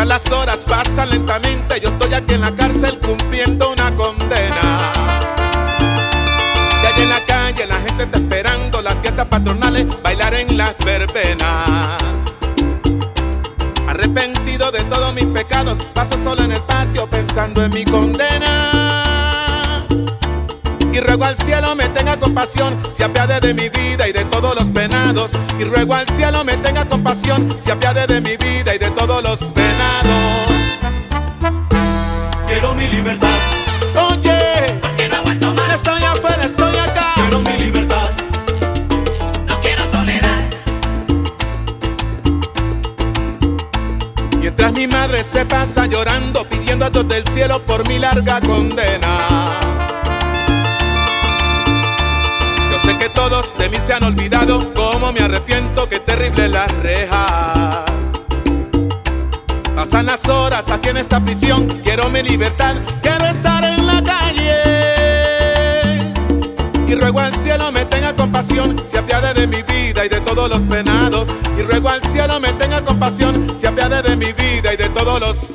Mientras las horas pasan lentamente, yo estoy aquí en la cárcel cumpliendo una condena. Y allí en la calle la gente está esperando las fiestas patronales, bailar en las verbenas. Arrepentido de todos mis pecados, paso solo en el patio pensando en mi condena. Y ruego al cielo me tenga compasión, se apiade de mi vida y de todos los penados. Y ruego al cielo me tenga compasión, se apiade de mi vida y de todos los penados. Quiero mi libertad. Oye, Que no he vuelto más. estoy afuera, estoy acá. Quiero mi libertad. No quiero soledad. Mientras mi madre se pasa llorando, pidiendo a Dios del cielo por mi larga condena. Yo sé que todos de mí se han olvidado, cómo me arrepiento, qué terrible las rejas. Pasan las horas aquí en esta prisión, quiero mi libertad, quiero estar en la calle. Y ruego al cielo me tenga compasión, se apiade de mi vida y de todos los penados. Y ruego al cielo me tenga compasión, se apiade de mi vida y de todos los